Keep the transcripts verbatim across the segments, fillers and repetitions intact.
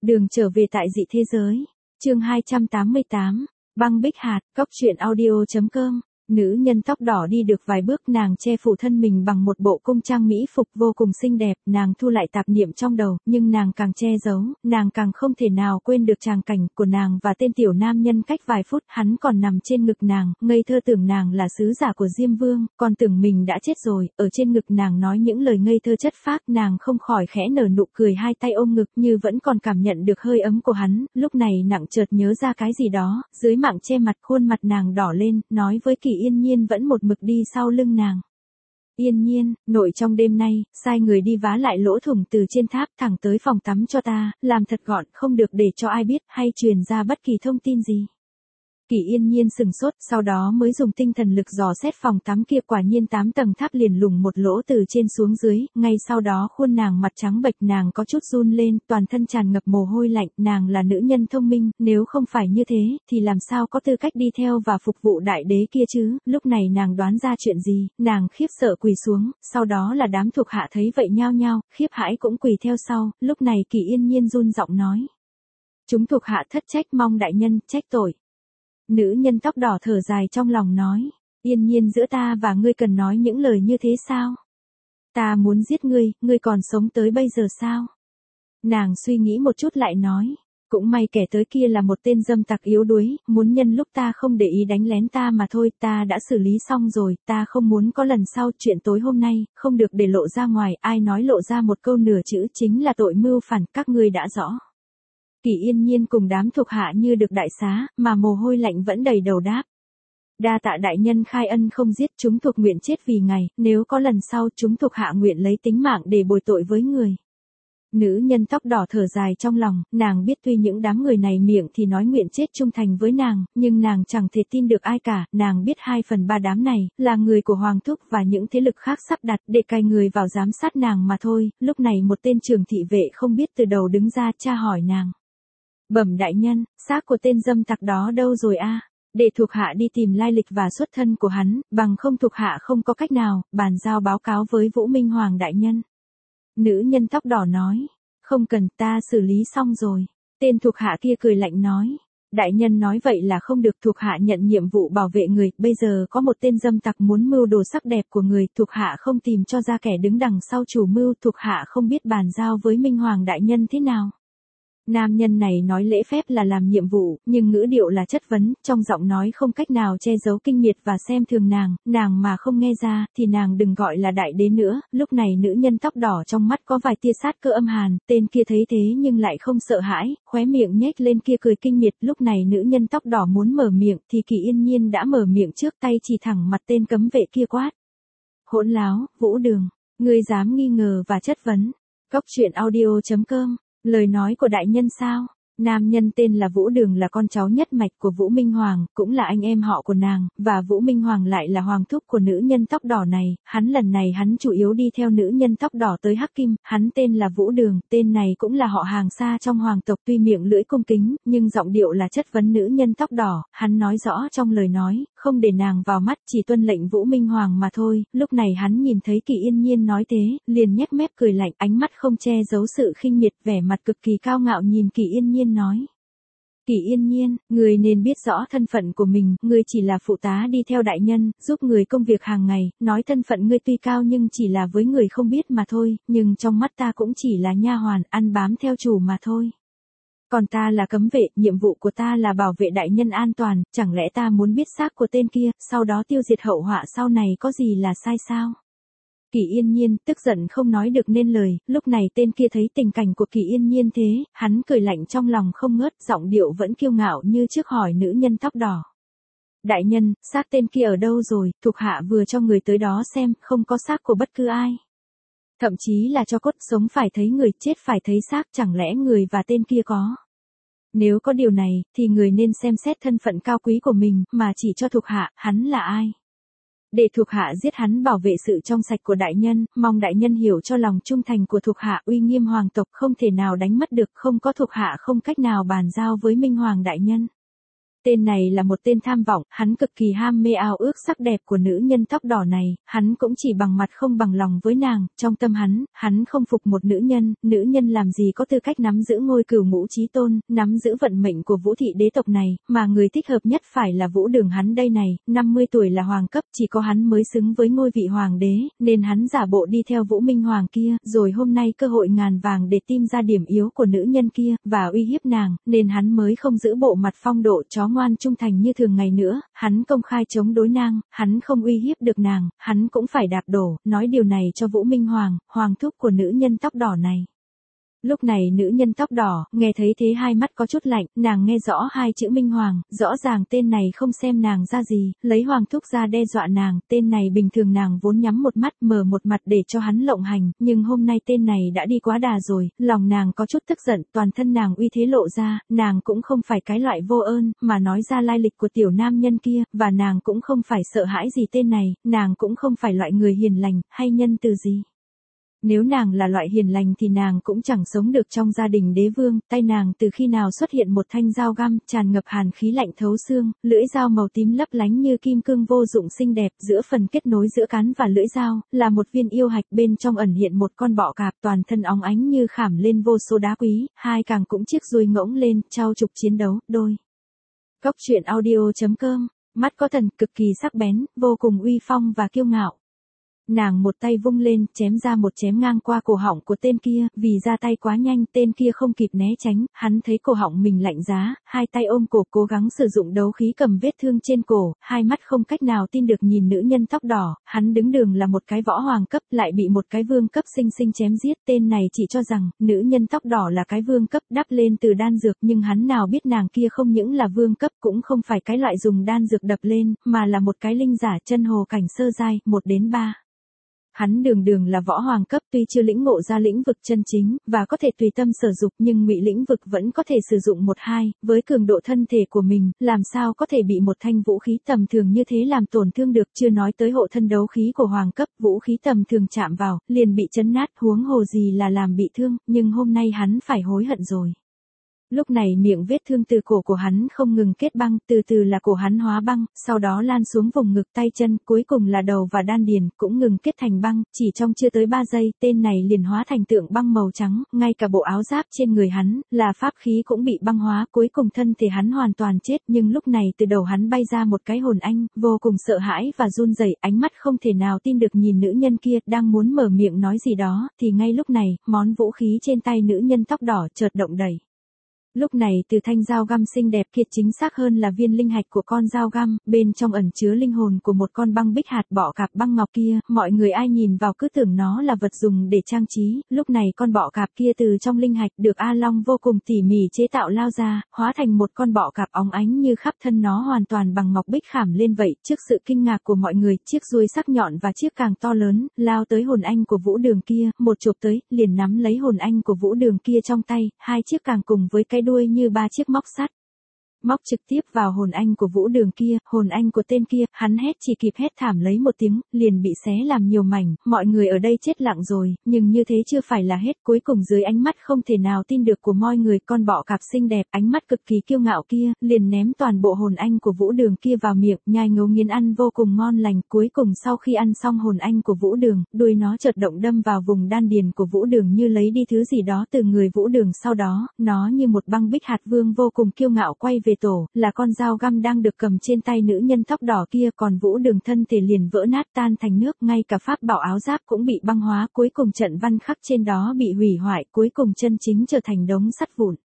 Đường trở về tại dị thế giới. Chương hai trăm tám mươi tám. Băng bích hạt, cốc truyện audio chấm com. Nữ nhân tóc đỏ đi được vài bước, nàng che phủ thân mình bằng một bộ cung trang mỹ phục vô cùng xinh đẹp, nàng thu lại tạp niệm trong đầu, nhưng nàng càng che giấu, nàng càng không thể nào quên được tràng cảnh của nàng và tên tiểu nam nhân cách vài phút, hắn còn nằm trên ngực nàng, ngây thơ tưởng nàng là sứ giả của Diêm Vương, còn tưởng mình đã chết rồi, ở trên ngực nàng nói những lời ngây thơ chất phác, nàng không khỏi khẽ nở nụ cười, hai tay ôm ngực như vẫn còn cảm nhận được hơi ấm của hắn, lúc này nặng chợt nhớ ra cái gì đó, dưới mạng che mặt, khuôn mặt nàng đỏ lên, nói với Kỳ Yên Nhiên vẫn một mực đi sau lưng nàng. Yên Nhiên, nội trong đêm nay, sai người đi vá lại lỗ thủng từ trên tháp thẳng tới phòng tắm cho ta, làm thật gọn, không được để cho ai biết hay truyền ra bất kỳ thông tin gì. Kỳ Yên Nhiên sừng sốt, sau đó mới dùng tinh thần lực dò xét phòng tắm kia, quả nhiên tám tầng tháp liền lủng một lỗ từ trên xuống dưới, ngay sau đó khuôn nàng mặt trắng bệch, nàng có chút run lên, toàn thân tràn ngập mồ hôi lạnh, nàng là nữ nhân thông minh, nếu không phải như thế, thì làm sao có tư cách đi theo và phục vụ đại đế kia chứ, lúc này nàng đoán ra chuyện gì, nàng khiếp sợ quỳ xuống, sau đó là đám thuộc hạ thấy vậy nhao nhao, khiếp hãi cũng quỳ theo sau, lúc này Kỳ Yên Nhiên run giọng nói. Chúng thuộc hạ thất trách, mong đại nhân trách tội. Nữ nhân tóc đỏ thở dài trong lòng nói, Yên Nhiên, giữa ta và ngươi cần nói những lời như thế sao? Ta muốn giết ngươi, ngươi còn sống tới bây giờ sao? Nàng suy nghĩ một chút lại nói, cũng may kẻ tới kia là một tên dâm tặc yếu đuối, muốn nhân lúc ta không để ý đánh lén ta mà thôi, ta đã xử lý xong rồi, ta không muốn có lần sau, chuyện tối hôm nay, không được để lộ ra ngoài, ai nói lộ ra một câu nửa chữ chính là tội mưu phản, các ngươi đã rõ. Kỳ Yên Nhiên cùng đám thuộc hạ như được đại xá, mà mồ hôi lạnh vẫn đầy đầu đáp. Đa tạ đại nhân khai ân không giết, chúng thuộc nguyện chết vì ngài, nếu có lần sau chúng thuộc hạ nguyện lấy tính mạng để bồi tội với người. Nữ nhân tóc đỏ thở dài trong lòng, nàng biết tuy những đám người này miệng thì nói nguyện chết trung thành với nàng, nhưng nàng chẳng thể tin được ai cả, nàng biết hai phần ba đám này, là người của Hoàng Thúc và những thế lực khác sắp đặt để cài người vào giám sát nàng mà thôi, lúc này một tên trưởng thị vệ không biết từ đầu đứng ra tra hỏi nàng. Bẩm đại nhân, xác của tên dâm tặc đó đâu rồi a? Để thuộc hạ đi tìm lai lịch và xuất thân của hắn, bằng không thuộc hạ không có cách nào, bàn giao báo cáo với Vũ Minh Hoàng đại nhân. Nữ nhân tóc đỏ nói, không cần, ta xử lý xong rồi. Tên thuộc hạ kia cười lạnh nói, đại nhân nói vậy là không được, thuộc hạ nhận nhiệm vụ bảo vệ người, bây giờ có một tên dâm tặc muốn mưu đồ sắc đẹp của người, thuộc hạ không tìm cho ra kẻ đứng đằng sau chủ mưu, thuộc hạ không biết bàn giao với Minh Hoàng đại nhân thế nào. Nam nhân này nói lễ phép là làm nhiệm vụ, nhưng ngữ điệu là chất vấn, trong giọng nói không cách nào che giấu kinh miệt và xem thường nàng, nàng mà không nghe ra, thì nàng đừng gọi là đại đế nữa, lúc này nữ nhân tóc đỏ trong mắt có vài tia sát cơ âm hàn, tên kia thấy thế nhưng lại không sợ hãi, khóe miệng nhếch lên kia cười kinh miệt, lúc này nữ nhân tóc đỏ muốn mở miệng, thì Kỳ Yên Nhiên đã mở miệng trước, tay chỉ thẳng mặt tên cấm vệ kia quát. Hỗn láo, Vũ Đường, ngươi dám nghi ngờ và chất vấn. Cốc truyện audio chấm com. Lời nói của đại nhân sao? Nam nhân tên là Vũ Đường là con cháu nhất mạch của Vũ Minh Hoàng, cũng là anh em họ của nàng, và Vũ Minh Hoàng lại là hoàng thúc của nữ nhân tóc đỏ này, hắn lần này hắn chủ yếu đi theo nữ nhân tóc đỏ tới Hắc Kim, hắn tên là Vũ Đường, tên này cũng là họ hàng xa trong hoàng tộc, tuy miệng lưỡi cung kính, nhưng giọng điệu là chất vấn nữ nhân tóc đỏ, hắn nói rõ trong lời nói, không để nàng vào mắt, chỉ tuân lệnh Vũ Minh Hoàng mà thôi, lúc này hắn nhìn thấy Kỳ Yên Nhiên nói thế, liền nhếch mép cười lạnh, ánh mắt không che giấu sự khinh miệt, vẻ mặt cực kỳ cao ngạo nhìn Kỳ Yên Nhiên nói. Kỳ Yên Nhiên, người nên biết rõ thân phận của mình, ngươi chỉ là phụ tá đi theo đại nhân, giúp người công việc hàng ngày, nói thân phận ngươi tuy cao nhưng chỉ là với người không biết mà thôi, nhưng trong mắt ta cũng chỉ là nha hoàn, ăn bám theo chủ mà thôi. Còn ta là cấm vệ, nhiệm vụ của ta là bảo vệ đại nhân an toàn, chẳng lẽ ta muốn biết xác của tên kia, sau đó tiêu diệt hậu họa sau này có gì là sai sao? Kỳ Yên Nhiên, tức giận không nói được nên lời, lúc này tên kia thấy tình cảnh của Kỳ Yên Nhiên thế, hắn cười lạnh trong lòng không ngớt, giọng điệu vẫn kiêu ngạo như trước hỏi nữ nhân tóc đỏ. Đại nhân, xác tên kia ở đâu rồi, thuộc hạ vừa cho người tới đó xem, không có xác của bất cứ ai. Thậm chí là cho cốt, sống phải thấy người, chết phải thấy xác, chẳng lẽ người và tên kia có. Nếu có điều này, thì người nên xem xét thân phận cao quý của mình, mà chỉ cho thuộc hạ, hắn là ai. Để thuộc hạ giết hắn bảo vệ sự trong sạch của đại nhân, mong đại nhân hiểu cho lòng trung thành của thuộc hạ, uy nghiêm hoàng tộc không thể nào đánh mất được, không có thuộc hạ không cách nào bàn giao với Minh Hoàng đại nhân. Tên này là một tên tham vọng, hắn cực kỳ ham mê ao ước sắc đẹp của nữ nhân tóc đỏ này, hắn cũng chỉ bằng mặt không bằng lòng với nàng, trong tâm hắn, hắn không phục một nữ nhân, nữ nhân làm gì có tư cách nắm giữ ngôi cửu ngũ chí tôn, nắm giữ vận mệnh của Vũ thị đế tộc này, mà người thích hợp nhất phải là Vũ Đường hắn đây này, năm mươi tuổi là hoàng cấp, chỉ có hắn mới xứng với ngôi vị hoàng đế, nên hắn giả bộ đi theo Vũ Minh Hoàng kia, rồi hôm nay cơ hội ngàn vàng để tìm ra điểm yếu của nữ nhân kia, và uy hiếp nàng, nên hắn mới không giữ bộ mặt phong độ chó ngoan trung thành như thường ngày nữa, hắn công khai chống đối nàng, hắn không uy hiếp được nàng, hắn cũng phải đạp đổ, nói điều này cho Vũ Minh Hoàng, hoàng thúc của nữ nhân tóc đỏ này. Lúc này nữ nhân tóc đỏ, nghe thấy thế hai mắt có chút lạnh, nàng nghe rõ hai chữ Minh Hoàng, rõ ràng tên này không xem nàng ra gì, lấy hoàng thúc ra đe dọa nàng, tên này bình thường nàng vốn nhắm một mắt mở một mặt để cho hắn lộng hành, nhưng hôm nay tên này đã đi quá đà rồi, lòng nàng có chút tức giận, toàn thân nàng uy thế lộ ra, nàng cũng không phải cái loại vô ơn, mà nói ra lai lịch của tiểu nam nhân kia, và nàng cũng không phải sợ hãi gì tên này, nàng cũng không phải loại người hiền lành, hay nhân từ gì. Nếu nàng là loại hiền lành thì nàng cũng chẳng sống được trong gia đình đế vương, tay nàng từ khi nào xuất hiện một thanh dao găm, tràn ngập hàn khí lạnh thấu xương, lưỡi dao màu tím lấp lánh như kim cương vô dụng xinh đẹp, giữa phần kết nối giữa cán và lưỡi dao, là một viên yêu hạch, bên trong ẩn hiện một con bọ cạp, toàn thân óng ánh như khảm lên vô số đá quý, hai càng cũng chiếc ruồi ngỗng lên, trao trục chiến đấu, đôi. Cốc truyện audio chấm com, mắt có thần, cực kỳ sắc bén, vô cùng uy phong và kiêu ngạo. Nàng một tay vung lên, chém ra một chém ngang qua cổ họng của tên kia, vì ra tay quá nhanh, tên kia không kịp né tránh, hắn thấy cổ họng mình lạnh giá, hai tay ôm cổ cố gắng sử dụng đấu khí cầm vết thương trên cổ, hai mắt không cách nào tin được nhìn nữ nhân tóc đỏ, hắn đứng đường là một cái võ hoàng cấp, lại bị một cái vương cấp sinh sinh chém giết, tên này chỉ cho rằng, nữ nhân tóc đỏ là cái vương cấp đắp lên từ đan dược, nhưng hắn nào biết nàng kia không những là vương cấp, cũng không phải cái loại dùng đan dược đập lên, mà là một cái linh giả chân hồ cảnh sơ giai, một đến ba. Hắn đường đường là võ hoàng cấp, tuy chưa lĩnh ngộ ra lĩnh vực chân chính, và có thể tùy tâm sở dục, nhưng ngụy lĩnh vực vẫn có thể sử dụng một hai, với cường độ thân thể của mình, làm sao có thể bị một thanh vũ khí tầm thường như thế làm tổn thương được, chưa nói tới hộ thân đấu khí của hoàng cấp, vũ khí tầm thường chạm vào, liền bị chấn nát, huống hồ gì là làm bị thương, nhưng hôm nay hắn phải hối hận rồi. Lúc này miệng vết thương từ cổ của hắn không ngừng kết băng, từ từ là cổ hắn hóa băng, sau đó lan xuống vùng ngực tay chân, cuối cùng là đầu và đan điền, cũng ngừng kết thành băng, chỉ trong chưa tới ba giây, tên này liền hóa thành tượng băng màu trắng, ngay cả bộ áo giáp trên người hắn, là pháp khí cũng bị băng hóa, cuối cùng thân thể hắn hoàn toàn chết, nhưng lúc này từ đầu hắn bay ra một cái hồn anh, vô cùng sợ hãi và run rẩy, ánh mắt không thể nào tin được nhìn nữ nhân kia, đang muốn mở miệng nói gì đó, thì ngay lúc này, món vũ khí trên tay nữ nhân tóc đỏ chợt động đẩy. Lúc này từ thanh dao găm xinh đẹp kia, chính xác hơn là viên linh hạch của con dao găm, bên trong ẩn chứa linh hồn của một con băng bích hạt bọ cạp băng ngọc kia, mọi người ai nhìn vào cứ tưởng nó là vật dùng để trang trí, lúc này con bọ cạp kia từ trong linh hạch được A Long vô cùng tỉ mỉ chế tạo lao ra, hóa thành một con bọ cạp óng ánh như khắp thân nó hoàn toàn bằng ngọc bích khảm lên vậy, trước sự kinh ngạc của mọi người, chiếc ruồi sắc nhọn và chiếc càng to lớn, lao tới hồn anh của Vũ Đường kia, một chụp tới, liền nắm lấy hồn anh của Vũ Đường kia trong tay, hai chiếc càng cùng với cái đuôi như ba chiếc móc sắt. Móc trực tiếp vào hồn anh của Vũ Đường kia, hồn anh của tên kia, hắn hét chỉ kịp hét thảm lấy một tiếng, liền bị xé làm nhiều mảnh, mọi người ở đây chết lặng rồi, nhưng như thế chưa phải là hết, cuối cùng dưới ánh mắt không thể nào tin được của mọi người, con bọ cạp xinh đẹp, ánh mắt cực kỳ kiêu ngạo kia, liền ném toàn bộ hồn anh của Vũ Đường kia vào miệng, nhai ngấu nghiến ăn vô cùng ngon lành, cuối cùng sau khi ăn xong hồn anh của Vũ Đường, đuôi nó chợt động đâm vào vùng đan điền của Vũ Đường như lấy đi thứ gì đó từ người Vũ Đường, sau đó, nó như một băng bích hạt vương vô cùng kiêu ngạo quay về tổ, là con dao găm đang được cầm trên tay nữ nhân tóc đỏ kia, còn Vũ Đường thân thể liền vỡ nát tan thành nước, ngay cả pháp bảo áo giáp cũng bị băng hóa, cuối cùng trận văn khắc trên đó bị hủy hoại, cuối cùng chân chính trở thành đống sắt vụn.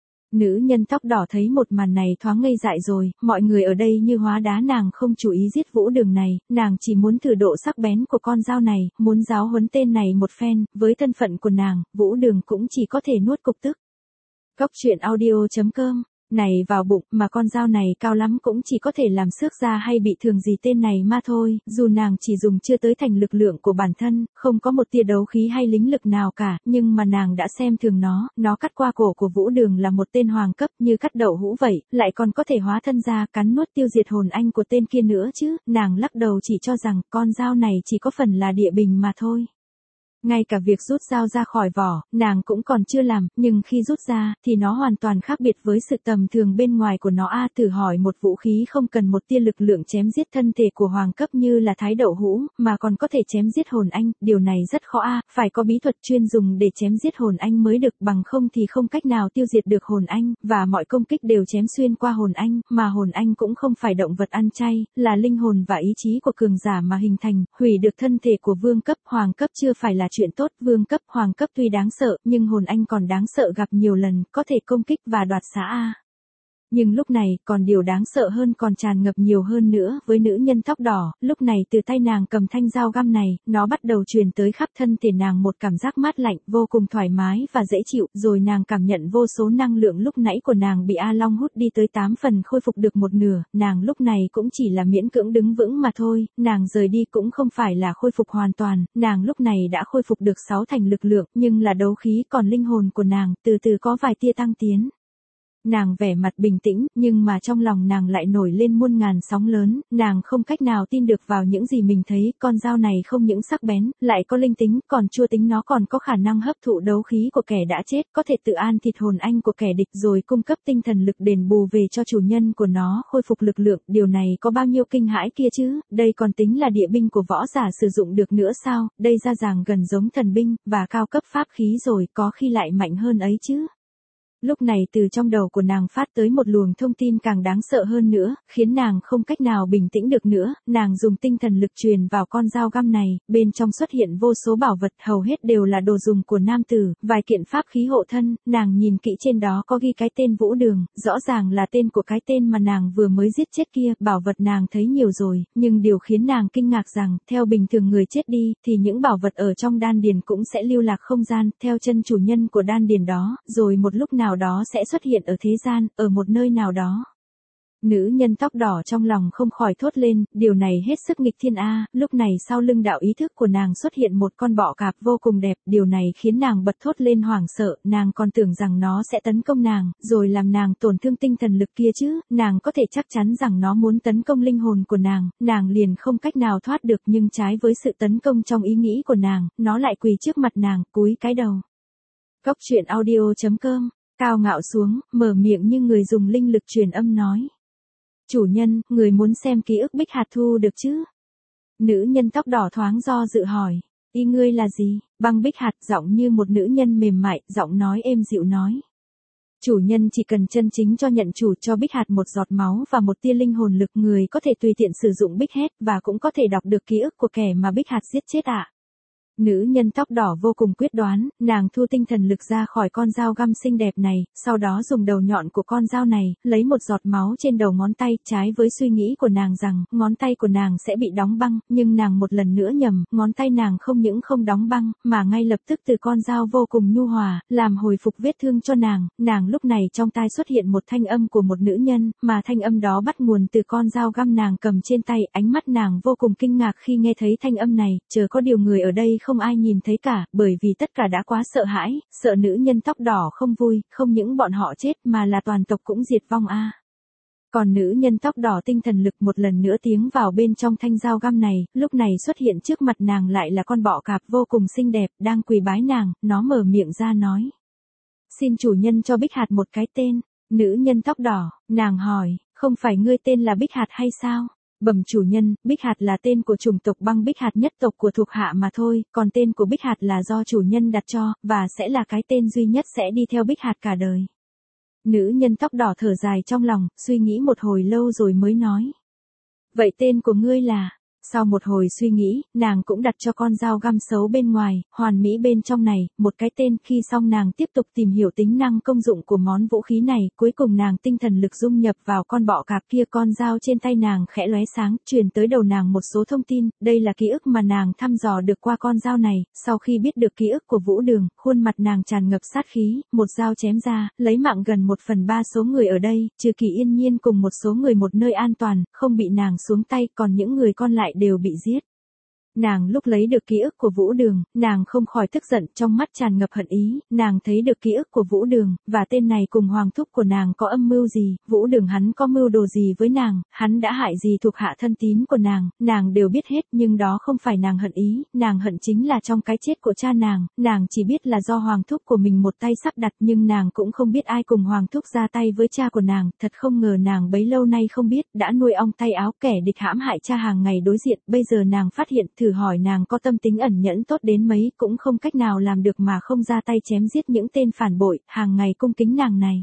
Nữ nhân tóc đỏ thấy một màn này thoáng ngây dại rồi, mọi người ở đây như hóa đá, nàng không chú ý giết Vũ Đường này, nàng chỉ muốn thử độ sắc bén của con dao này, muốn giáo huấn tên này một phen, với thân phận của nàng, Vũ Đường cũng chỉ có thể nuốt cục tức. Cốc truyện audio chấm com này vào bụng, mà con dao này cao lắm cũng chỉ có thể làm xước da hay bị thương gì tên này mà thôi, dù nàng chỉ dùng chưa tới thành lực lượng của bản thân, không có một tia đấu khí hay lính lực nào cả, nhưng mà nàng đã xem thường nó, nó cắt qua cổ của Vũ Đường là một tên hoàng cấp như cắt đậu hũ vậy, lại còn có thể hóa thân ra cắn nuốt tiêu diệt hồn anh của tên kia nữa chứ, nàng lắc đầu chỉ cho rằng con dao này chỉ có phần là địa bình mà thôi. Ngay cả việc rút dao ra khỏi vỏ, nàng cũng còn chưa làm, nhưng khi rút ra, thì nó hoàn toàn khác biệt với sự tầm thường bên ngoài của nó. A thử hỏi một vũ khí không cần một tia lực lượng chém giết thân thể của hoàng cấp như là thái đậu hũ, mà còn có thể chém giết hồn anh, điều này rất khó a, phải có bí thuật chuyên dùng để chém giết hồn anh mới được, bằng không thì không cách nào tiêu diệt được hồn anh, và mọi công kích đều chém xuyên qua hồn anh, mà hồn anh cũng không phải động vật ăn chay, là linh hồn và ý chí của cường giả mà hình thành, hủy được thân thể của vương cấp, hoàng cấp chưa phải là chuyện tốt, vương cấp, hoàng cấp tuy đáng sợ, nhưng hồn anh còn đáng sợ gặp nhiều lần, có thể công kích và đoạt xá a. Nhưng lúc này, còn điều đáng sợ hơn còn tràn ngập nhiều hơn nữa, với nữ nhân tóc đỏ, lúc này từ tay nàng cầm thanh dao găm này, nó bắt đầu truyền tới khắp thân thể nàng một cảm giác mát lạnh, vô cùng thoải mái và dễ chịu, rồi nàng cảm nhận vô số năng lượng lúc nãy của nàng bị A Long hút đi tới tám phần khôi phục được một nửa, nàng lúc này cũng chỉ là miễn cưỡng đứng vững mà thôi, nàng rời đi cũng không phải là khôi phục hoàn toàn, nàng lúc này đã khôi phục được sáu thành lực lượng, nhưng là đấu khí, còn linh hồn của nàng, từ từ có vài tia tăng tiến. Nàng vẻ mặt bình tĩnh, nhưng mà trong lòng nàng lại nổi lên muôn ngàn sóng lớn, nàng không cách nào tin được vào những gì mình thấy, con dao này không những sắc bén, lại có linh tính, còn chua tính, nó còn có khả năng hấp thụ đấu khí của kẻ đã chết, có thể tự an thịt hồn anh của kẻ địch rồi cung cấp tinh thần lực đền bù về cho chủ nhân của nó, khôi phục lực lượng, điều này có bao nhiêu kinh hãi kia chứ, đây còn tính là địa binh của võ giả sử dụng được nữa sao, đây ra ràng gần giống thần binh, và cao cấp pháp khí rồi, có khi lại mạnh hơn ấy chứ. Lúc này từ trong đầu của nàng phát tới một luồng thông tin càng đáng sợ hơn nữa, khiến nàng không cách nào bình tĩnh được nữa, nàng dùng tinh thần lực truyền vào con dao găm này, bên trong xuất hiện vô số bảo vật, hầu hết đều là đồ dùng của nam tử, vài kiện pháp khí hộ thân, nàng nhìn kỹ trên đó có ghi cái tên Vũ Đường, rõ ràng là tên của cái tên mà nàng vừa mới giết chết kia, bảo vật nàng thấy nhiều rồi, nhưng điều khiến nàng kinh ngạc rằng, theo bình thường người chết đi, thì những bảo vật ở trong đan điền cũng sẽ lưu lạc không gian, theo chân chủ nhân của đan điền đó, rồi một lúc nào đó sẽ xuất hiện ở thế gian, ở một nơi nào đó. Nữ nhân tóc đỏ trong lòng không khỏi thốt lên, điều này hết sức nghịch thiên a, lúc này sau lưng đạo ý thức của nàng xuất hiện một con bọ cạp vô cùng đẹp, điều này khiến nàng bật thốt lên hoảng sợ, nàng còn tưởng rằng nó sẽ tấn công nàng, rồi làm nàng tổn thương tinh thần lực kia chứ, nàng có thể chắc chắn rằng nó muốn tấn công linh hồn của nàng, nàng liền không cách nào thoát được, nhưng trái với sự tấn công trong ý nghĩ của nàng, nó lại quỳ trước mặt nàng, cúi cái đầu. Góc truyện audio chấm com Cao ngạo xuống, mở miệng như người dùng linh lực truyền âm nói. Chủ nhân, người muốn xem ký ức Bích Hạt thu được chứ? Nữ nhân tóc đỏ thoáng do dự hỏi. Ý ngươi là gì? Băng Bích Hạt giọng như một nữ nhân mềm mại, giọng nói êm dịu nói. Chủ nhân chỉ cần chân chính cho nhận chủ cho Bích Hạt một giọt máu và một tia linh hồn lực, người có thể tùy tiện sử dụng Bích Hết và cũng có thể đọc được ký ức của kẻ mà Bích Hạt giết chết ạ. À. Nữ nhân tóc đỏ vô cùng quyết đoán, nàng thu tinh thần lực ra khỏi con dao găm xinh đẹp này, sau đó dùng đầu nhọn của con dao này, lấy một giọt máu trên đầu ngón tay, trái với suy nghĩ của nàng rằng, ngón tay của nàng sẽ bị đóng băng, nhưng nàng một lần nữa nhầm, ngón tay nàng không những không đóng băng, mà ngay lập tức từ con dao vô cùng nhu hòa, làm hồi phục vết thương cho nàng, nàng lúc này trong tai xuất hiện một thanh âm của một nữ nhân, mà thanh âm đó bắt nguồn từ con dao găm nàng cầm trên tay, ánh mắt nàng vô cùng kinh ngạc khi nghe thấy thanh âm này, chờ có điều người ở đây không ai nhìn thấy cả, bởi vì tất cả đã quá sợ hãi, sợ nữ nhân tóc đỏ không vui, không những bọn họ chết mà là toàn tộc cũng diệt vong a. À. Còn nữ nhân tóc đỏ tinh thần lực một lần nữa tiến vào bên trong thanh dao găm này, lúc này xuất hiện trước mặt nàng lại là con bọ cạp vô cùng xinh đẹp, đang quỳ bái nàng, nó mở miệng ra nói. Xin chủ nhân cho Bích Hạt một cái tên. Nữ nhân tóc đỏ, nàng hỏi, không phải ngươi tên là Bích Hạt hay sao? Bẩm chủ nhân, Bích Hạt là tên của chủng tộc Băng Bích Hạt nhất tộc của thuộc hạ mà thôi, còn tên của Bích Hạt là do chủ nhân đặt cho, và sẽ là cái tên duy nhất sẽ đi theo Bích Hạt cả đời. Nữ nhân tóc đỏ thở dài trong lòng, suy nghĩ một hồi lâu rồi mới nói. Vậy tên của ngươi là... Sau một hồi suy nghĩ, nàng cũng đặt cho con dao găm xấu bên ngoài, hoàn mỹ bên trong này, một cái tên. Khi xong nàng tiếp tục tìm hiểu tính năng công dụng của món vũ khí này, cuối cùng nàng tinh thần lực dung nhập vào con bọ cạp kia, con dao trên tay nàng khẽ lóe sáng, truyền tới đầu nàng một số thông tin, đây là ký ức mà nàng thăm dò được qua con dao này, sau khi biết được ký ức của Vũ Đường, khuôn mặt nàng tràn ngập sát khí, một dao chém ra, lấy mạng gần một phần ba số người ở đây, trừ Kỳ Yên Nhiên cùng một số người một nơi an toàn, không bị nàng xuống tay, còn những người còn lại đều bị giết. Nàng lúc lấy được ký ức của Vũ Đường, nàng không khỏi tức giận, trong mắt tràn ngập hận ý, nàng thấy được ký ức của Vũ Đường, và tên này cùng hoàng thúc của nàng có âm mưu gì, Vũ Đường hắn có mưu đồ gì với nàng, hắn đã hại gì thuộc hạ thân tín của nàng, nàng đều biết hết, nhưng đó không phải nàng hận ý, nàng hận chính là trong cái chết của cha nàng, nàng chỉ biết là do hoàng thúc của mình một tay sắp đặt, nhưng nàng cũng không biết ai cùng hoàng thúc ra tay với cha của nàng, thật không ngờ nàng bấy lâu nay không biết, đã nuôi ong tay áo kẻ địch hãm hại cha hàng ngày đối diện, bây giờ nàng phát hiện, thử hỏi nàng có tâm tính ẩn nhẫn tốt đến mấy, cũng không cách nào làm được mà không ra tay chém giết những tên phản bội, hàng ngày cung kính nàng này.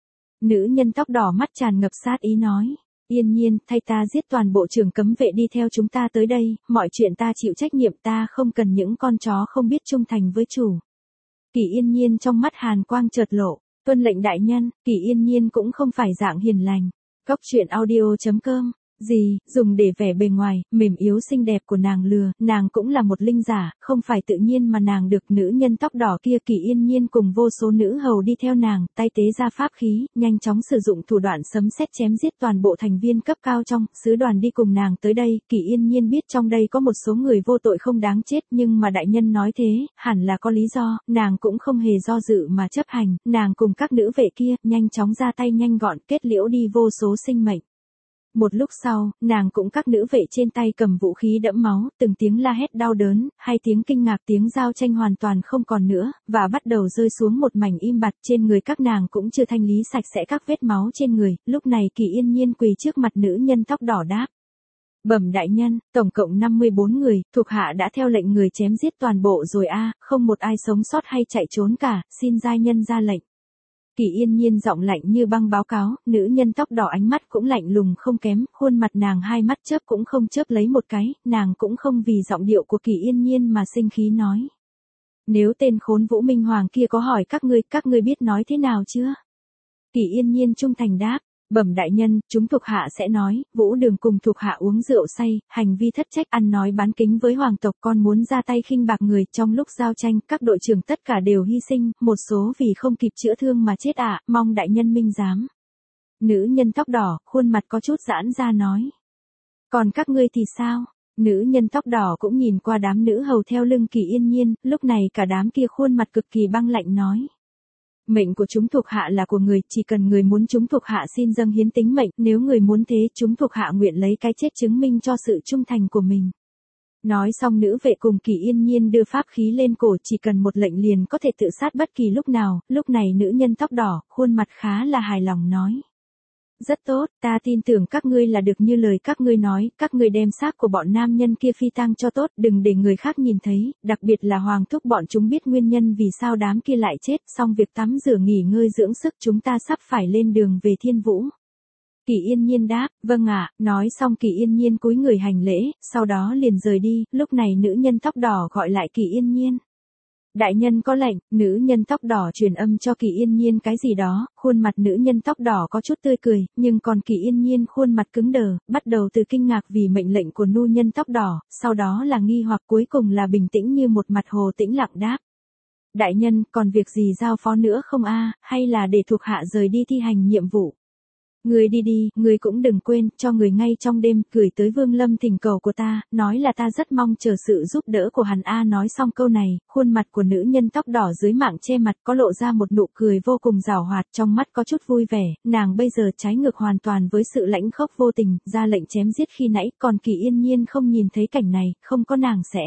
Nữ nhân tóc đỏ mắt tràn ngập sát ý nói. Yên Nhiên, thay ta giết toàn bộ trưởng cấm vệ đi theo chúng ta tới đây, mọi chuyện ta chịu trách nhiệm, ta không cần những con chó không biết trung thành với chủ. Kỳ Yên Nhiên trong mắt hàn quang chợt lộ, tuân lệnh đại nhân, Kỳ Yên Nhiên cũng không phải dạng hiền lành. Góc truyện audio chấm com Gì, dùng để vẻ bề ngoài, mềm yếu xinh đẹp của nàng lừa, nàng cũng là một linh giả, không phải tự nhiên mà nàng được nữ nhân tóc đỏ kia Kỳ Yên Nhiên cùng vô số nữ hầu đi theo nàng, tay tế ra pháp khí, nhanh chóng sử dụng thủ đoạn sấm sét chém giết toàn bộ thành viên cấp cao trong, sứ đoàn đi cùng nàng tới đây, Kỳ Yên Nhiên biết trong đây có một số người vô tội không đáng chết, nhưng mà đại nhân nói thế, hẳn là có lý do, nàng cũng không hề do dự mà chấp hành, nàng cùng các nữ vệ kia, nhanh chóng ra tay nhanh gọn, kết liễu đi vô số sinh mệnh. Một lúc sau, nàng cũng các nữ vệ trên tay cầm vũ khí đẫm máu, từng tiếng la hét đau đớn, hai tiếng kinh ngạc, tiếng giao tranh hoàn toàn không còn nữa, và bắt đầu rơi xuống một mảnh im bặt, trên người các nàng cũng chưa thanh lý sạch sẽ các vết máu trên người, lúc này Kỳ Yên Nhiên quỳ trước mặt nữ nhân tóc đỏ đáp. Bẩm đại nhân, tổng cộng năm mươi bốn người, thuộc hạ đã theo lệnh người chém giết toàn bộ rồi a, không một ai sống sót hay chạy trốn cả, xin giai nhân ra lệnh. Kỳ Yên Nhiên giọng lạnh như băng báo cáo, nữ nhân tóc đỏ ánh mắt cũng lạnh lùng không kém, khuôn mặt nàng hai mắt chớp cũng không chớp lấy một cái, nàng cũng không vì giọng điệu của Kỳ Yên Nhiên mà sinh khí nói. Nếu tên khốn Vũ Minh Hoàng kia có hỏi các ngươi, các ngươi biết nói thế nào chưa? Kỳ Yên Nhiên trung thành đáp. Bẩm đại nhân, chúng thuộc hạ sẽ nói, Vũ Đường cùng thuộc hạ uống rượu say, hành vi thất trách, ăn nói bán kính với hoàng tộc, con muốn ra tay khinh bạc người, trong lúc giao tranh, các đội trưởng tất cả đều hy sinh, một số vì không kịp chữa thương mà chết ạ, mong đại nhân minh giám. Nữ nhân tóc đỏ, khuôn mặt có chút giãn ra nói. Còn các ngươi thì sao? Nữ nhân tóc đỏ cũng nhìn qua đám nữ hầu theo lưng Kỳ Yên Nhiên, lúc này cả đám kia khuôn mặt cực kỳ băng lạnh nói. Mệnh của chúng thuộc hạ là của người, chỉ cần người muốn chúng thuộc hạ xin dâng hiến tính mệnh, nếu người muốn thế chúng thuộc hạ nguyện lấy cái chết chứng minh cho sự trung thành của mình. Nói xong nữ vệ cùng Kỳ Yên Nhiên đưa pháp khí lên cổ, chỉ cần một lệnh liền có thể tự sát bất kỳ lúc nào, lúc này nữ nhân tóc đỏ, khuôn mặt khá là hài lòng nói. Rất tốt, ta tin tưởng các ngươi là được như lời các ngươi nói, các ngươi đem xác của bọn nam nhân kia phi tang cho tốt, đừng để người khác nhìn thấy, đặc biệt là hoàng thúc bọn chúng biết nguyên nhân vì sao đám kia lại chết, xong việc tắm rửa nghỉ ngơi dưỡng sức chúng ta sắp phải lên đường về Thiên Vũ. Kỳ Yên Nhiên đáp, vâng ạ, nói xong Kỳ Yên Nhiên cúi người hành lễ, sau đó liền rời đi, lúc này nữ nhân tóc đỏ gọi lại Kỳ Yên Nhiên. Đại nhân có lệnh, nữ nhân tóc đỏ truyền âm cho Kỳ Yên Nhiên cái gì đó, khuôn mặt nữ nhân tóc đỏ có chút tươi cười, nhưng còn Kỳ Yên Nhiên khuôn mặt cứng đờ, bắt đầu từ kinh ngạc vì mệnh lệnh của nu nhân tóc đỏ, sau đó là nghi hoặc cuối cùng là bình tĩnh như một mặt hồ tĩnh lặng đáp. Đại nhân, còn việc gì giao phó nữa không a, hay là để thuộc hạ rời đi thi hành nhiệm vụ? Người đi đi, người cũng đừng quên, cho người ngay trong đêm, gửi tới Vương Lâm thỉnh cầu của ta, nói là ta rất mong chờ sự giúp đỡ của hắn a. Nói xong câu này, khuôn mặt của nữ nhân tóc đỏ dưới mạng che mặt có lộ ra một nụ cười vô cùng giảo hoạt, trong mắt có chút vui vẻ, nàng bây giờ trái ngược hoàn toàn với sự lãnh khốc vô tình, ra lệnh chém giết khi nãy, còn Kỳ Yên Nhiên không nhìn thấy cảnh này, không có nàng sẽ.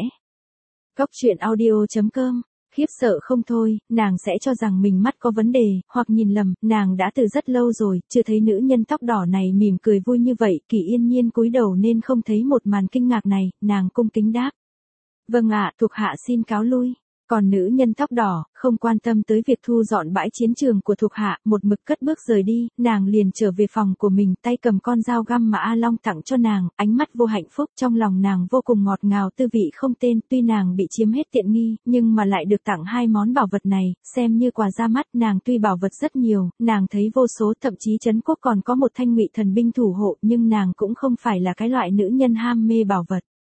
Góc truyện audio chấm com Khiếp sợ không thôi, nàng sẽ cho rằng mình mắt có vấn đề, hoặc nhìn lầm, nàng đã từ rất lâu rồi, chưa thấy nữ nhân tóc đỏ này mỉm cười vui như vậy, Kỳ Yên Nhiên cúi đầu nên không thấy một màn kinh ngạc này, nàng cung kính đáp. Vâng ạ, thuộc hạ xin cáo lui. Còn nữ nhân tóc đỏ, không quan tâm tới việc thu dọn bãi chiến trường của thuộc hạ, một mực cất bước rời đi, nàng liền trở về phòng của mình, tay cầm con dao găm mà A Long tặng cho nàng, ánh mắt vô hạnh phúc, trong lòng nàng vô cùng ngọt ngào tư vị không tên, tuy nàng bị chiếm hết tiện nghi, nhưng mà lại được tặng hai món bảo vật này, xem như quà ra mắt, nàng tuy bảo vật rất nhiều, nàng thấy vô số, thậm chí trấn quốc còn có một thanh ngụy thần binh thủ hộ, nhưng nàng cũng không phải là cái loại nữ nhân ham mê bảo vật.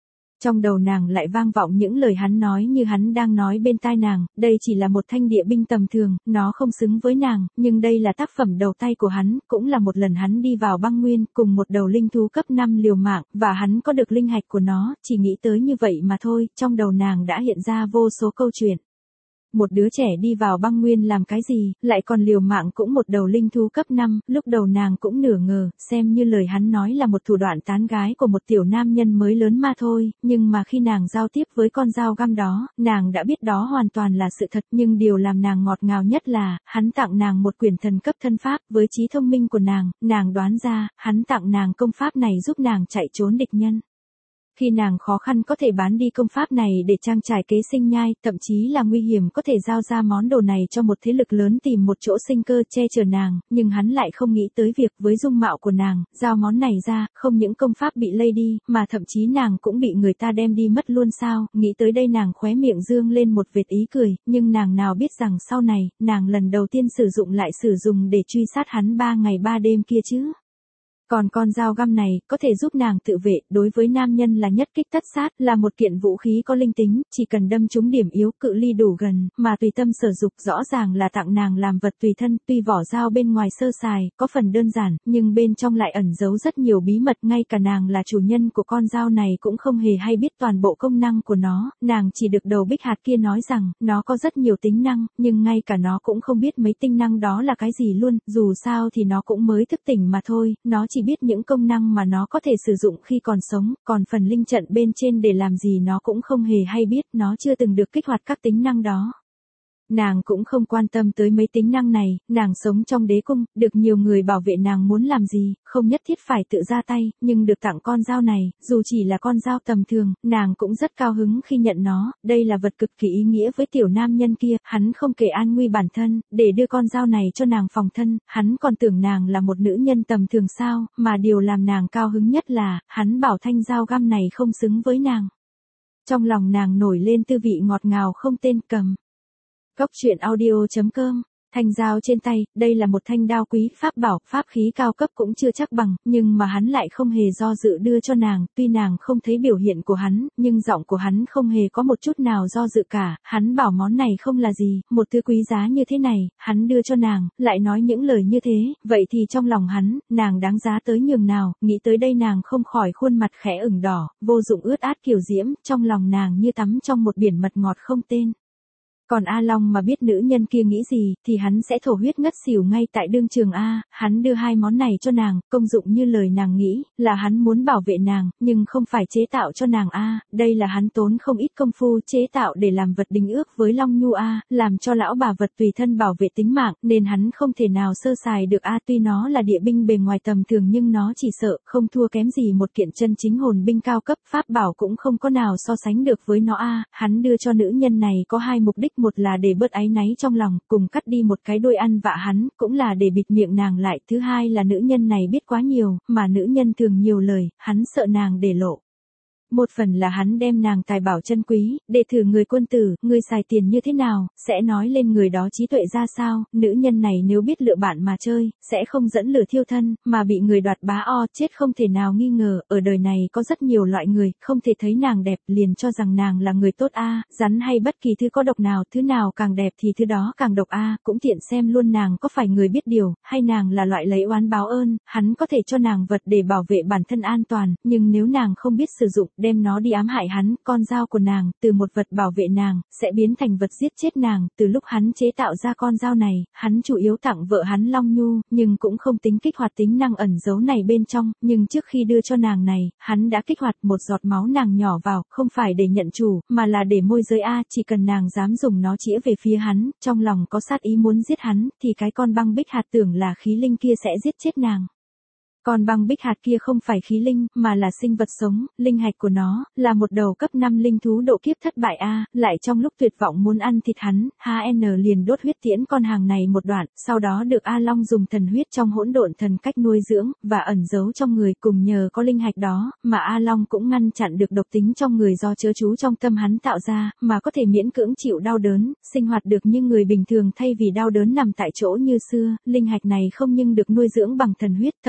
Trong đầu nàng lại vang vọng những lời hắn nói như hắn đang nói bên tai nàng, đây chỉ là một thanh địa binh tầm thường, nó không xứng với nàng, nhưng đây là tác phẩm đầu tay của hắn, cũng là một lần hắn đi vào băng nguyên, cùng một đầu linh thú cấp năm liều mạng, và hắn có được linh hạch của nó, chỉ nghĩ tới như vậy mà thôi, trong đầu nàng đã hiện ra vô số câu chuyện. Một đứa trẻ đi vào băng nguyên làm cái gì, lại còn liều mạng cũng một đầu linh thú cấp năm, lúc đầu nàng cũng nửa ngờ, xem như lời hắn nói là một thủ đoạn tán gái của một tiểu nam nhân mới lớn mà thôi, nhưng mà khi nàng giao tiếp với con dao găm đó, nàng đã biết đó hoàn toàn là sự thật, nhưng điều làm nàng ngọt ngào nhất là, hắn tặng nàng một quyển thần cấp thân pháp, với trí thông minh của nàng, nàng đoán ra, hắn tặng nàng công pháp này giúp nàng chạy trốn địch nhân. Khi nàng khó khăn có thể bán đi công pháp này để trang trải kế sinh nhai, thậm chí là nguy hiểm có thể giao ra món đồ này cho một thế lực lớn tìm một chỗ sinh cơ che chở nàng, nhưng hắn lại không nghĩ tới việc với dung mạo của nàng, giao món này ra, không những công pháp bị lây đi, mà thậm chí nàng cũng bị người ta đem đi mất luôn sao, nghĩ tới đây nàng khóe miệng dương lên một vệt ý cười, nhưng nàng nào biết rằng sau này, nàng lần đầu tiên sử dụng lại sử dụng để truy sát hắn ba ngày ba đêm kia chứ. Còn con dao găm này, có thể giúp nàng tự vệ, đối với nam nhân là nhất kích tất sát, là một kiện vũ khí có linh tính, chỉ cần đâm trúng điểm yếu, cự ly đủ gần, mà tùy tâm sở dục, rõ ràng là tặng nàng làm vật tùy thân, tuy vỏ dao bên ngoài sơ sài, có phần đơn giản, nhưng bên trong lại ẩn giấu rất nhiều bí mật, ngay cả nàng là chủ nhân của con dao này cũng không hề hay biết toàn bộ công năng của nó, nàng chỉ được đầu bích hạt kia nói rằng, nó có rất nhiều tính năng, nhưng ngay cả nó cũng không biết mấy tính năng đó là cái gì luôn, dù sao thì nó cũng mới thức tỉnh mà thôi, nó chỉ biết những công năng mà nó có thể sử dụng khi còn sống, còn phần linh trận bên trên để làm gì nó cũng không hề hay biết, nó chưa từng được kích hoạt các tính năng đó. Nàng cũng không quan tâm tới mấy tính năng này, nàng sống trong đế cung, được nhiều người bảo vệ nàng muốn làm gì, không nhất thiết phải tự ra tay, nhưng được tặng con dao này, dù chỉ là con dao tầm thường, nàng cũng rất cao hứng khi nhận nó, đây là vật cực kỳ ý nghĩa với tiểu nam nhân kia, hắn không kể an nguy bản thân, để đưa con dao này cho nàng phòng thân, hắn còn tưởng nàng là một nữ nhân tầm thường sao, mà điều làm nàng cao hứng nhất là, hắn bảo thanh dao găm này không xứng với nàng. Trong lòng nàng nổi lên tư vị ngọt ngào không tên cầm. Góc truyện audio chấm com. Thanh dao trên tay, đây là một thanh đao quý, pháp bảo, pháp khí cao cấp cũng chưa chắc bằng, nhưng mà hắn lại không hề do dự đưa cho nàng, tuy nàng không thấy biểu hiện của hắn, nhưng giọng của hắn không hề có một chút nào do dự cả, hắn bảo món này không là gì, một thứ quý giá như thế này, hắn đưa cho nàng, lại nói những lời như thế, vậy thì trong lòng hắn, nàng đáng giá tới nhường nào, nghĩ tới đây nàng không khỏi khuôn mặt khẽ ửng đỏ, vô dụng ướt át kiều diễm, trong lòng nàng như tắm trong một biển mật ngọt không tên. Còn A Long mà biết nữ nhân kia nghĩ gì, thì hắn sẽ thổ huyết ngất xỉu ngay tại đương trường A, hắn đưa hai món này cho nàng, công dụng như lời nàng nghĩ, là hắn muốn bảo vệ nàng, nhưng không phải chế tạo cho nàng A, đây là hắn tốn không ít công phu chế tạo để làm vật đính ước với Long Nhu A, làm cho lão bà vật tùy thân bảo vệ tính mạng, nên hắn không thể nào sơ sài được A, tuy nó là địa binh bề ngoài tầm thường nhưng nó chỉ sợ, không thua kém gì một kiện chân chính hồn binh cao cấp, pháp bảo cũng không có nào so sánh được với nó A, hắn đưa cho nữ nhân này có hai mục đích, một là để bớt áy náy trong lòng, cùng cắt đi một cái đuôi ăn vạ hắn, cũng là để bịt miệng nàng lại, thứ hai là nữ nhân này biết quá nhiều, mà nữ nhân thường nhiều lời, hắn sợ nàng để lộ. Một phần là hắn đem nàng tài bảo chân quý, để thử người quân tử, người xài tiền như thế nào, sẽ nói lên người đó trí tuệ ra sao, nữ nhân này nếu biết lựa bạn mà chơi, sẽ không dẫn lửa thiêu thân, mà bị người đoạt bá o, chết không thể nào nghi ngờ, ở đời này có rất nhiều loại người, không thể thấy nàng đẹp, liền cho rằng nàng là người tốt a, rắn hay bất kỳ thứ có độc nào, thứ nào càng đẹp thì thứ đó càng độc a, cũng tiện xem luôn nàng có phải người biết điều, hay nàng là loại lấy oán báo ơn, hắn có thể cho nàng vật để bảo vệ bản thân an toàn, nhưng nếu nàng không biết sử dụng, đem nó đi ám hại hắn, con dao của nàng, từ một vật bảo vệ nàng, sẽ biến thành vật giết chết nàng, từ lúc hắn chế tạo ra con dao này, hắn chủ yếu tặng vợ hắn Long Nhu, nhưng cũng không tính kích hoạt tính năng ẩn giấu này bên trong, nhưng trước khi đưa cho nàng này, hắn đã kích hoạt một giọt máu nàng nhỏ vào, không phải để nhận chủ, mà là để môi giới A, chỉ cần nàng dám dùng nó chĩa về phía hắn, trong lòng có sát ý muốn giết hắn, thì cái con băng bích hạt tưởng là khí linh kia sẽ giết chết nàng. Con băng bích hạt kia không phải khí linh, mà là sinh vật sống, linh hạch của nó, là một đầu cấp năm linh thú độ kiếp thất bại A, lại trong lúc tuyệt vọng muốn ăn thịt hắn, hát en liền đốt huyết tiễn con hàng này một đoạn, sau đó được A Long dùng thần huyết trong hỗn độn thần cách nuôi dưỡng, và ẩn giấu trong người, cùng nhờ có linh hạch đó, mà A Long cũng ngăn chặn được độc tính trong người do chớ chú trong tâm hắn tạo ra, mà có thể miễn cưỡng chịu đau đớn, sinh hoạt được như người bình thường thay vì đau đớn nằm tại chỗ như xưa, linh hạch này không nhưng được nuôi dưỡng bằng thần huyết, thậm chí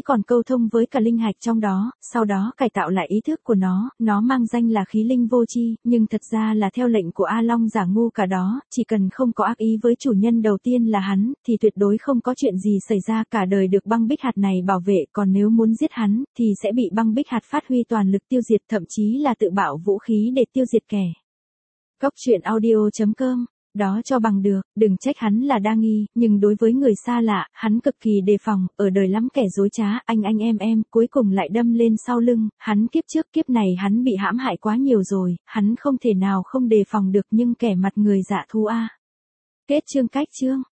còn câu thông với cả linh hạch trong đó, sau đó cải tạo lại ý thức của nó, nó mang danh là khí linh vô tri, nhưng thật ra là theo lệnh của A Long giả ngu cả đó, chỉ cần không có ác ý với chủ nhân đầu tiên là hắn, thì tuyệt đối không có chuyện gì xảy ra, cả đời được băng bích hạt này bảo vệ, còn nếu muốn giết hắn, thì sẽ bị băng bích hạt phát huy toàn lực tiêu diệt, thậm chí là tự bạo vũ khí để tiêu diệt kẻ. Cốc truyện audio chấm com Đó cho bằng được, đừng trách hắn là đa nghi, nhưng đối với người xa lạ, hắn cực kỳ đề phòng, ở đời lắm kẻ dối trá, anh anh em em, cuối cùng lại đâm lên sau lưng, hắn kiếp trước kiếp này hắn bị hãm hại quá nhiều rồi, hắn không thể nào không đề phòng được nhưng kẻ mặt người dạ thú a. Kết chương cách chương.